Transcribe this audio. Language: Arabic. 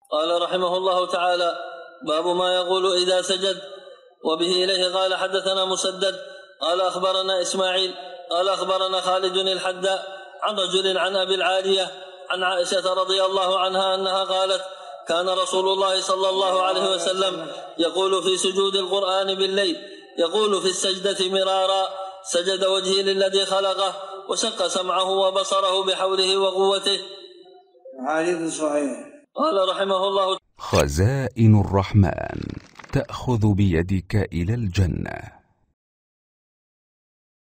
قال رحمه الله تعالى: باب ما يقول إذا سجد. وبه إليه قال حدثنا مسدد قال أخبرنا إسماعيل قال أخبرنا خالد الحداء عن رجل عن أبي العالية عن عائشة رضي الله عنها أنها قالت: كان رسول الله صلى الله عليه وسلم يقول في سجود القرآن بالليل، يقول في السجدة مرارا: سجد وجهي للذي خلقه وشق سمعه وبصره بحوله وقوته. حديث صحيح. قال رحمه الله: خزائن الرحمن تأخذ بيدك إلى الجنة.